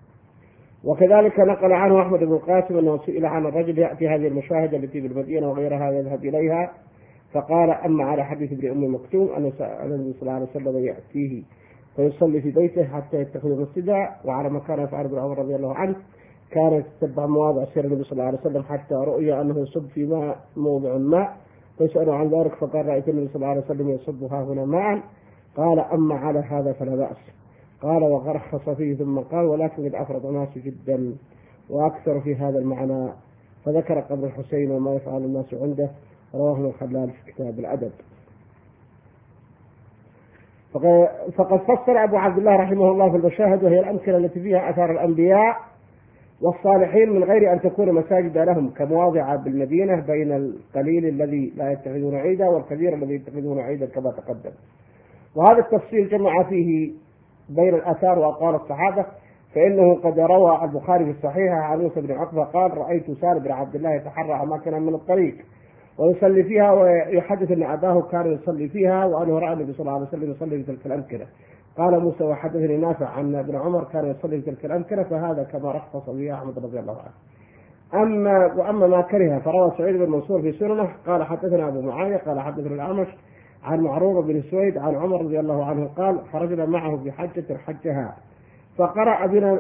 وكذلك نقل عنه أحمد بن القاسم أنه سئل عن الرجل يأتي هذه المشاهد التي بالمدينة وغيرها يذهب إليها، فقال: أما على حديث ابن أم مكتوم أنه سأل النبي صلى الله عليه وسلم يأتيه فيصلي في بيته حتى يتخذ مسجدا، وعلى ما كان يفعل ابن عمر رضي الله عنه كان يتتبع مواضع سير النبي صلى الله عليه وسلم حتى رؤي أنه يصب في ماء موضع ماء، فيسأله عن ذلك فقال: رأيت النبي صلى الله عليه وسلم يصبها هنا ماء. قال: أما على هذا فلا بأس. قال: وغرخص فيه ثم قال: ولكن قد أفرط الناس جدا وأكثر في هذا المعنى. فذكر قبر الحسين وما يفعل الناس عنده، رواه الخلال في كتاب الأدب. فقد فسر أبو عبد الله رحمه الله في المشاهد وهي الأمكنة التي فيها أثار الأنبياء والصالحين من غير أن تكون مساجد لهم، كمواضع بالمدينة بين القليل الذي لا يتخذون عيدا والكثير الذي يتخذون عيدا كما تقدم. وهذا التفصيل جمع فيه بين الآثار وأقوال الصحابة، فإنه قد روى البخاري في الصحيح عن موسى بن عقبة قال: رأيت سالم بن عبد الله يتحرى أماكنا من الطريق ويصلي فيها، ويحدث أن أباه كان يصلي فيها وأنه رأى النبي صلى الله عليه وسلم يصلي في تلك الأمكنة. قال موسى: وحدثني نافع عن ابن عمر كان يصلي في تلك الأمكنة، فهذا كما رخص به أحمد رضي الله عنه. أما وأما ما كره فروى سعيد بن منصور في سننه قال: حدثنا أبو معاوية قال حدثنا الأعمش عن معروف بن سويد عن عمر رضي الله عنه قال: خرجنا معه في حجة حجها فقرأ بنا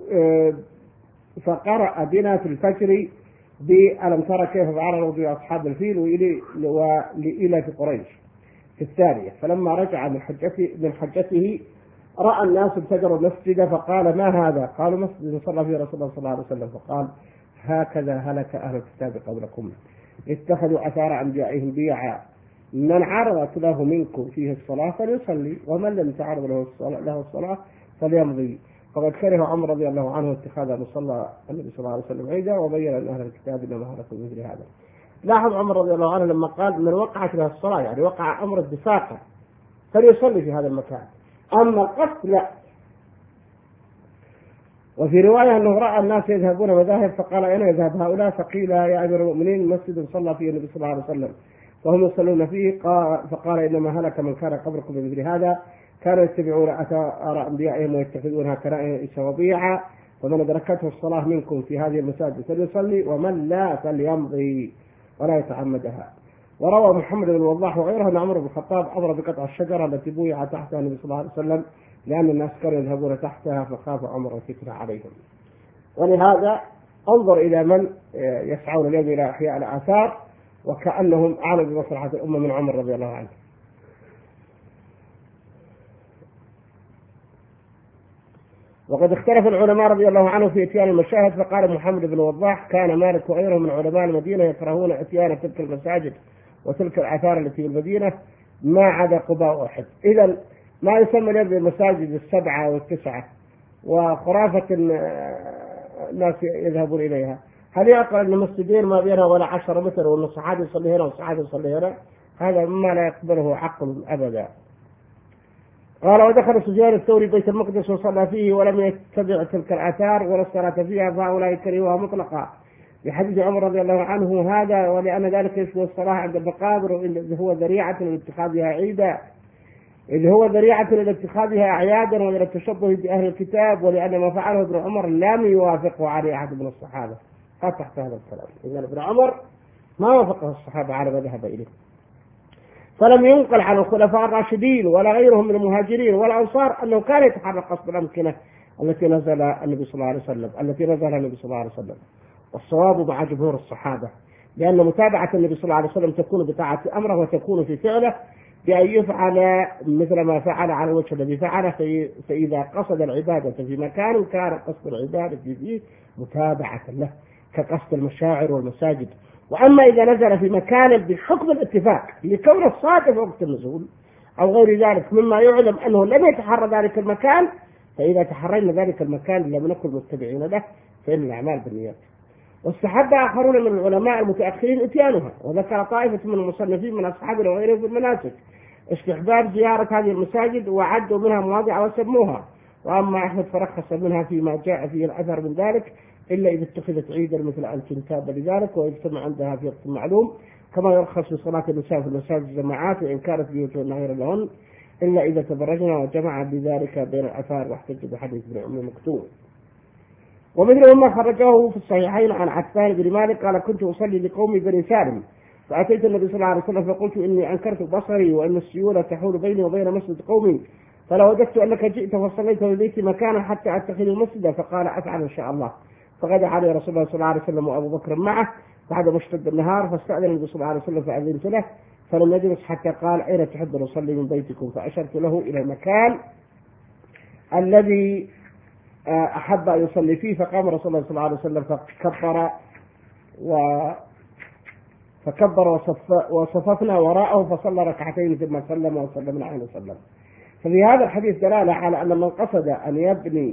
فقرأ بنا في الفجر بألم ترى كيف فعل بأصحاب الفيل وإلى في قريش في الثانية. فلما رجع من حجته من حجته رأى الناس ابتدروا المسجد فقال: ما هذا؟ قالوا: مسجد صلى فيه رسول الله صلى الله عليه وسلم. فقال: هكذا هلك أهل الكتاب قبلكم، اتخذوا آثار أنبيائهم بيعا، من عرضت له منكم فيه الصلاة فليصلي، ومن لم تعرض له الصلاة, له الصلاة فليمضي. فقد كره عمر رضي الله عنه اتخاذ مصلى النبي صلى الله عليه وسلم عيدا، وبين أن أهل الكتاب إنما هلكوا مثل هذا. لاحظ عمر رضي الله عنه لما قال: من وقعت له الصلاة، يعني وقع أمر اتفاقا، فليصلي في هذا المكان، أما القصد لا. وفي رواية أنه رأى الناس يذهبون مذاهب فقال: أين يذهب هؤلاء؟ فقيل: يا أمير المؤمنين مسجد صلى فيه النبي صلى الله عليه وسلم فهم يصلون فيه. فقال: إنما هلك من كان قبلكم بمثل هذا، كانوا يتبعون آثار أنبيائهم ويتخذونها كنائس وبيعا، فمن أدركته الصلاة منكم في هذه المساجد فليصلي، ومن لا فليمضي ولا يتعمدها. وروى محمد بن الوضاح وغيره أن عمر بن الخطاب أمر بقطع الشجرة التي بويع تحتها النبي صلى الله عليه وسلم، لأن الناس كانوا يذهبون تحتها فخاف عمر الفتنة عليهم. ولهذا انظر إلى من يسعون اليوم إلى إحياء الآثار وكأنهم أعلم بمصلحة الأمة من عمر رضي الله عنه. وقد اختلف العلماء رضي الله عنهم في اتيان المشاهد، فقال محمد بن وضاح كان مالك وغيره من علماء المدينة يكرهون اتيان تلك المساجد وتلك الآثار التي في المدينة ما عدا قباء وأحد. إذا ما يسمى اليوم بالمساجد السبعة والتسعة وخرافة الناس يذهبون إليها، هل يعقل أن مسجدين ما بينها ولا عشرة متر وأن الصحابي يصلي هنا والصحابي يصلي هنا؟ هذا مما لا يقبله عقل أبدا. قال ودخل سفيان الثوري بيت المقدس وصلى فيه ولم يتبع تلك الآثار ولا الصلاة فيها، فهؤلاء كرهوها مطلقا بحديث عمر رضي الله عنه هذا، ولأن ذلك يشبه الصلاة عند المقابر، وإن هو ذريعة لاتخاذها عيدا إذ هو ذريعة لاتخاذها أعيادا ومن التشبه بأهل الكتاب، ولأن ما فعله ابن عمر لم يوافقه عليه أحد من الصحابة. قد تحت هذا الكلام إذا ابن عمر ما وافقه الصحابة على ما ذهب إليه، فلم ينقل عن الخلفاء الراشدين ولا غيرهم من المهاجرين والأنصار أنه كان يتحرك قصد الأمكنة التي نزل النبي صلى الله عليه وسلم التي نزلها النبي صلى الله عليه وسلم. والصواب مع جمهور الصحابة، لأن متابعة النبي صلى الله عليه وسلم تكون بطاعة أمره وتكون في فعله بأن يفعل مثل ما فعل على الوجه الذي فعله، فإذا قصد العبادة في مكان كان قصد العبادة فيه متابعة له كقصد المشاعر والمساجد. وأما إذا نزل في مكان بحكم الاتفاق لكون الصادف وقت النزول أو غير ذلك مما يعلم أنه لم يتحرى ذلك المكان، فإذا تحرينا ذلك المكان لم نكن متبعين له، فإن الأعمال بالنيات. واستحب آخرون من العلماء المتأخرين إتيانها، وذكر طائفة من المصنفين من أصحابنا وغيرهم في المناسك استحباب زيارة هذه المساجد، وعدوا منها مواضع وسموها. وأما أحمد فرخص منها فيما جاء فيه الأثر من ذلك، إلا إذا اتخذت عيدا مثل أن تنتاب لذلك ويجتمع عندها في وقت معلوم، كما يرخص لصلاة النساء في المساجد جماعات وإن كانت بيوتهن غير لهن، إلا إذا تبرجنا، وجمع بذلك بين الآثار واحتج بحديث ابن أم مكتوم. ومثل ما خرجه في الصحيحين عن عفان بن مالك قال كنت أصلي لقومي بني سالم، فأتيت النبي صلى الله عليه وسلم فقلت إني أنكرت بصري وإن السيولة تحول بيني وبين مسجد قومي، فلو وجدت أنك جئت وصليت ببيت مكانا حتى أتخذ المسجد، فقال أفعل إن شاء الله. فغدا عليه رسول الله صلى الله عليه وسلم وأبو بكر معه بعد ما اشتد النهار، فاستأذن النبي صلى الله عليه وسلم فأذنت له، فلم يجلس حتى قال أين تحب أن أصلي من بيتكم؟ فأشرت له إلى المكان الذي أحب أن يصلي فيه، فقام رسول الله صلى الله عليه وسلم فكبر و فكبر وصف وصففنا وراءه فصلى ركعتين ثم سلم وسلمنا عليه وسلم. ففي هذا الحديث دلالة على أن من قصد أن يبني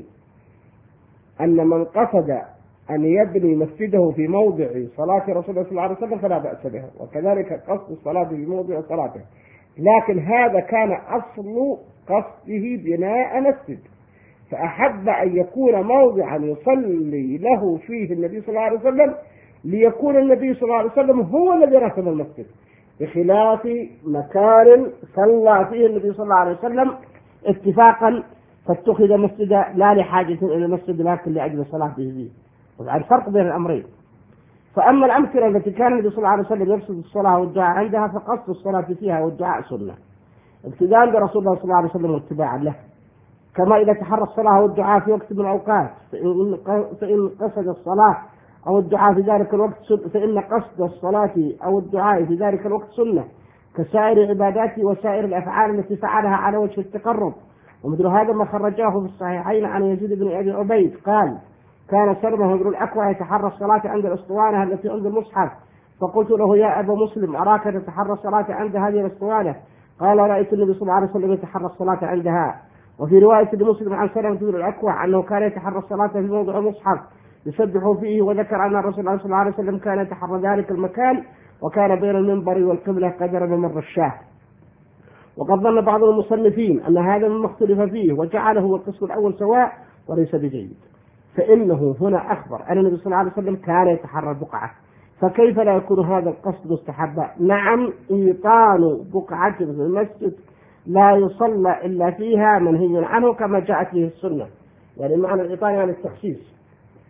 أن من قصد أن يبني مسجده في موضع صلاة رسول الله صلى الله عليه وسلم فلا بأس به، وكذلك قصد الصلاة في موضع صلاته، لكن هذا كان أصل قصده بناء مسجد، فأحب أن يكون موضعا يصلي له فيه النبي صلى الله عليه وسلم ليكون النبي صلى الله عليه وسلم هو الذي رسم المسجد، بخلاف مكان صلى فيه النبي صلى الله عليه وسلم اتفاقا فاتخذ مسجدا لا لحاجة إلى المسجد لكن لأجل الصلاة فيه. الفرق بين الأمرين. فأما الأمثلة التي كان النبي صلى الله عليه وسلم يقصد الصلاة والدعاء عندها فقصد الصلاة فيها والدعاء سنة ابتداء برسول الله صلى الله عليه وسلم واتباعا له، كما إذا تحرى الصلاة والدعاء في وقت من الأوقات فإن قصد الصلاة أو الدعاء في ذلك الوقت فإن قصد الصلاة أو الدعاء في ذلك الوقت سنة كسائر العبادات وسائر الأفعال التي فعلها على وجه التقرب. ومثل هذا ما خرجاه في الصحيحين عن يزيد بن أبي عبيد قال كان سلمة بن الأكوع يتحرى الصلاة عند الأسطوانة التي عند المصحف، فقلت له يا أبا مسلم أراك تتحرى الصلاة عند هذه الأسطوانة؟ قال رأيت النبي صلى الله عليه وسلم يتحرى الصلاة عندها. وفي رواية لمسلم عن سلمة بن الأكوع أنه كان يتحرى الصلاة في موضع المصحف يسبح فيه، وذكر أن الرسول صلى الله عليه وسلم كان يتحرى ذلك المكان وكان بين المنبر والقبلة قدر ممر الشاه. وقد ظن بعض المصنفين أن هذا مما اختلف فيه وجعله القسم الأول سواء وليس بجيد، فإنه هنا أخبر أن النبي صلى الله عليه وسلم كان يتحرى البقعة، فكيف لا يكون هذا القصد مستحبا؟ نعم إيطان بقعة في المسجد لا يصلى إلا فيها منهي عنه كما جاءت به السنة، يعني معنى الإيطان يعني التخصيص،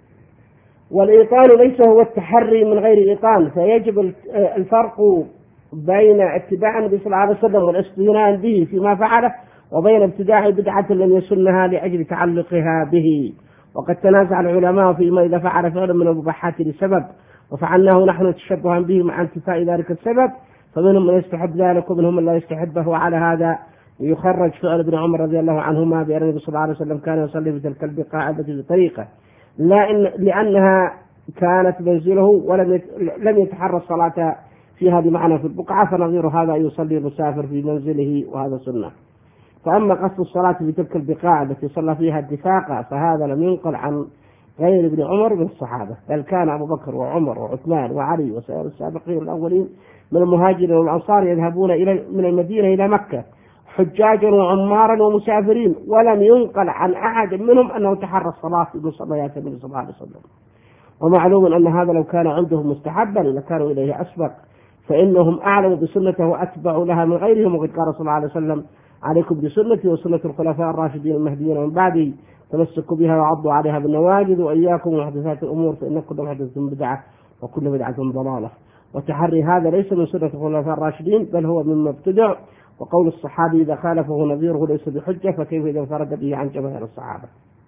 والإيطان ليس هو التحري من غير إيطان، فيجب الفرق بين اتباع النبي صلى الله عليه وسلم والاستهانة به فيما فعله وبين ابتداع بدعة لم يسنها لأجل تعلقها به. وقد تنازع العلماء فيما إذا فعل فعلا من المباحات لسبب وفعلناه نحن تشبها به مع انتفاء ذلك السبب، فمنهم من يستحب ذلك ومنهم من لا يستحبه، وعلى هذا يخرج فعل ابن عمر رضي الله عنهما بأن النبي صلى الله عليه وسلم كان يصلي في تلك البقاع التي بطريقة لا إن لأنها كانت منزله ولم لم يتحرى الصلاة فيها بمعنى في البقعة، فنظير هذا يصلي المسافر في منزله وهذا سنة. فأما قصد الصلاة في تلك البقاع التي صلى فيها اتفاقا فهذا لم ينقل عن غير ابن عمر من الصحابة، بل كان أبو بكر وعمر وعثمان وعلي وسائر السابقين الأولين من المهاجرين والأنصار يذهبون إلى من المدينة إلى مكة حجاجا وعمارا ومسافرين، ولم ينقل عن أحد منهم أنه تحرى الصلاة في مصليات النبي صلى الله عليه وسلم. ومعلوم أن هذا لو كان عندهم مستحبا لكانوا إليه أسبق، فإنهم أعلموا بسنته وأتبع لها من غيرهم. وقد قال صلى الله عليه وسلم: عليكم بسنتي وسنة الخلفاء الراشدين المهديين من بعدي، تمسكوا بها وعضوا عليها بالنواجذ، وإياكم ومحدثات الأمور فإن كل محدثة بدعة وكل بدعة ضلالة. وتحري هذا ليس من سنة الخلفاء الراشدين بل هو مما ابتدع، وقول الصحابي إذا خالفه نظيره ليس بحجة، فكيف إذا انفرد به عن جماهير الصحابة.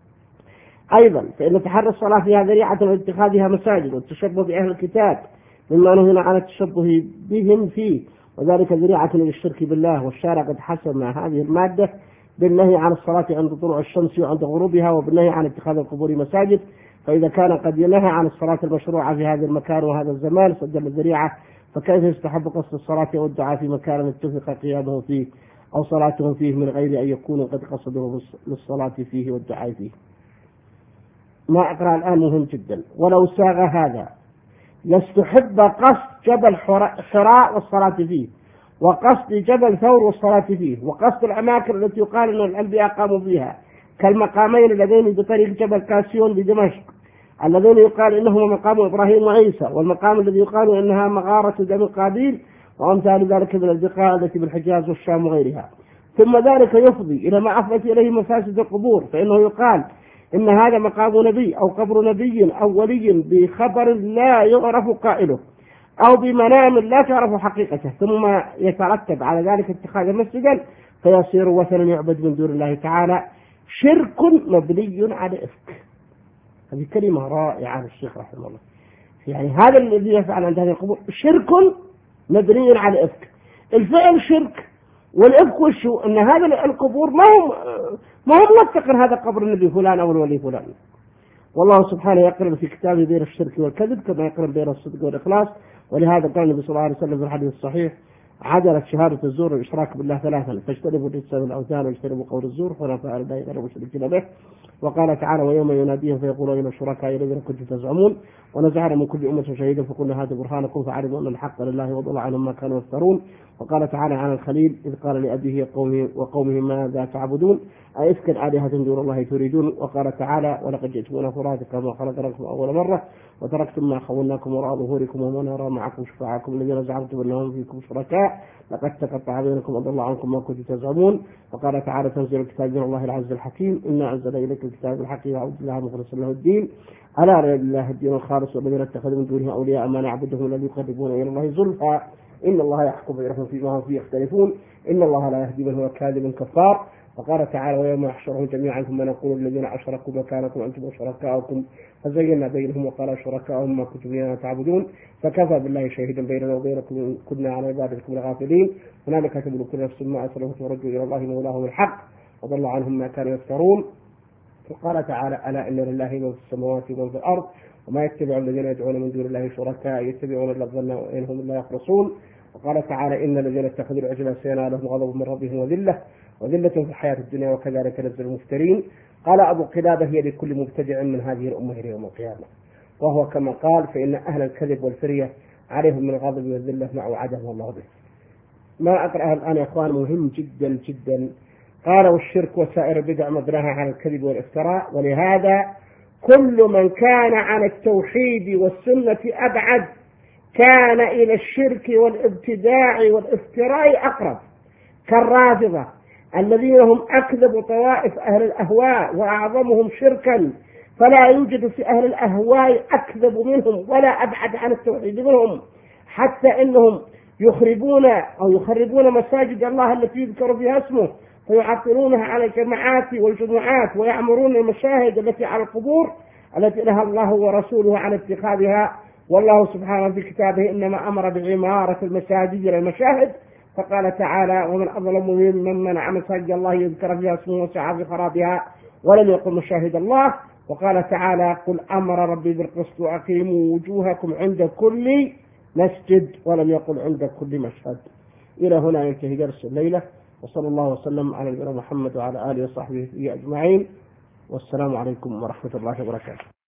أيضا فإن تحري الصلاة فيها ذريعة لاتخاذها مساجد والتشبه بأهل الكتاب مما نهينا عن التشبه بهم فيه، وذلك ذريعة للشرك بالله. والشارع قد حسم هذه المادة بالنهي عن الصلاة عند طلوع الشمس وعند غروبها، وبالنهي عن اتخاذ القبور مساجد. فإذا كان قد ينهى عن الصلاة المشروعة في هذا المكان وهذا الزمان سد الذريعة، فكيف يستحب قصد الصلاة والدعاء في مكان اتفق قيامه فيه أو صلاتهم فيه من غير أن يكونوا قد قصدوا للصلاة فيه والدعاء فيه؟ ما أقرأ الآن مهم جدا. ولو ساغ هذا يستحب قصد جبل حراء والصلاة فيه، وقصد جبل ثور والصلاة فيه، وقصد الأماكن التي يقال أن الأنبياء قاموا فيها كالمقامين اللذين بطريق جبل كاسيون بدمشق الذين يقال إنهما مقام إبراهيم وعيسى، والمقام الذي يقال إنها مغارة دم قابيل، وأمثال ذلك من البقاع التي بالحجاز والشام وغيرها. ثم ذلك يفضي إلى ما أفضت إليه مفاسد القبور، فإنه يقال إن هذا مقام نبي أو قبر نبي أو ولي بخبر لا يعرف قائله أو بمنام لا تعرف حقيقته، ثم يترتب على ذلك اتخاذ مسجدا فيصير وثنا يعبد من دون الله تعالى، شرك مبني على إفك. هذه كلمة رائعة للشيخ رحمه الله. يعني هذا الذي يفعل عند هذه القبور شرك مبني على إفك. الفعل شرك، والإفك وشو؟ أن هذا القبور ما هو ما هو موثق هذا قبر النبي فلان أو الولي فلان. والله سبحانه يقرن في كتابه بين الشرك والكذب كما يقرن بين الصدق والإخلاص. ولهذا قال النبي صلى الله عليه وسلم في الحديث الصحيح: عدلت شهادة الزور والإشراك بالله ثلاثا، فاجتنبوا الرجس والأوثان واجتنبوا قول الزور حنفاء لله غير مشركين به. وقال تعالى: ويوم يناديهم فيقولون أين الشركاء الذين كنتم تزعمون، ونزعنا من كل أمة شهيدا فقلنا هاتوا برهانكم فعلموا أن الحق لله وضل عنهم ما كانوا يفترون. وقال تعالى عن الخليل إذ قال لأبيه وقومه ماذا تعبدون أئفكا آلهة دون الله تريدون. وقال تعالى: ولقد جئتمونا فرادى كما خلقناكم أول مرة وتركتم ما خولناكم وراء ظهوركم وما نرى معكم شفاعكم الذين زعمتم أنهم فيكم شركاء لقد تقطع بينكم وضل عنكم ما كنتم تزعمون. وقال تعالى: تنزيل الكتاب من الله العز الحكيم إنا أنزل إليك الكتاب بالحق وعبد الله مخلصا له الدين ألا لله الدين الخالص والذين اتخذوا من دونه أولياء ما نعبدهم إلا ليقربونا إلى الله زلفى إن الله يحكم بينهم فيما هم فيه يختلفون إن الله لا يهدي من هو كاذب كفار. وقال تعالى: ويوم يحشرهم جميعا ثم نقول الذين أشركوا مكانكم أنتم وشركاؤكم فزينا بينهم وقال شركاؤهم ما كنتم إيانا تعبدون فكفى بالله شهيدا بيننا وبينكم كنا على عبادتكم الغافلين هنالك تبلو كل نفس ما أسلمت ورجوا إلى الله مولاهم الحق وضل عنهم ما كانوا يفترون. وقال تعالى: ألا إن لله من في السماوات ومن في الأرض وما يتبع الذين يدعون من دون الله شركاء يتبعون الظن وإنهم لا يخرصون. وقال تعالى: إن الذين اتخذوا العجل سينالهم غضب من ربهم وذلة وذلة في الحياة الدنيا وكذلك نزل المفترين. قال أبو قلابة: هي لكل مبتدع من هذه الأمة إلى يوم القيامة. وهو كما قال: فإن أهل الكذب والفرية عليهم من الغضب والذلة مع عدم الله به. ما أقرأها الآن يا أخوان مهم جدا جدا. قال: والشرك وسائر البدع مبناها على الكذب والافتراء، ولهذا كل من كان عن التوحيد والسنة أبعد كان إلى الشرك والابتداع والافتراء أقرب، كالرافضة الذين هم أكذب طوائف أهل الأهواء وأعظمهم شركا، فلا يوجد في أهل الأهواء أكذب منهم ولا أبعد عن التوحيد منهم، حتى إنهم يخربون أو يخربون مساجد الله التي يذكر فيها اسمه فيعطلونها على الجماعات والجمعات ويعمرون المشاهد التي على القبور التي نهى الله ورسوله عن اتخاذها. والله سبحانه في كتابه إنما أمر بعمارة المساجد للمشاهد، فقال تعالى: ومن أظلم ممن منع مساجد الله يذكر فيها اسمه وسعى في خرابها ولم يقم مشاهد الله. وقال تعالى: قل أمر ربي بالقسط وأقيموا وجوهكم عند كل مسجد، ولم يقل عند كل مشهد. إلى هنا ينتهي درس الليلة، وصلى الله وسلم على نبينا محمد وعلى آله وصحبه أجمعين، والسلام عليكم ورحمة الله وبركاته.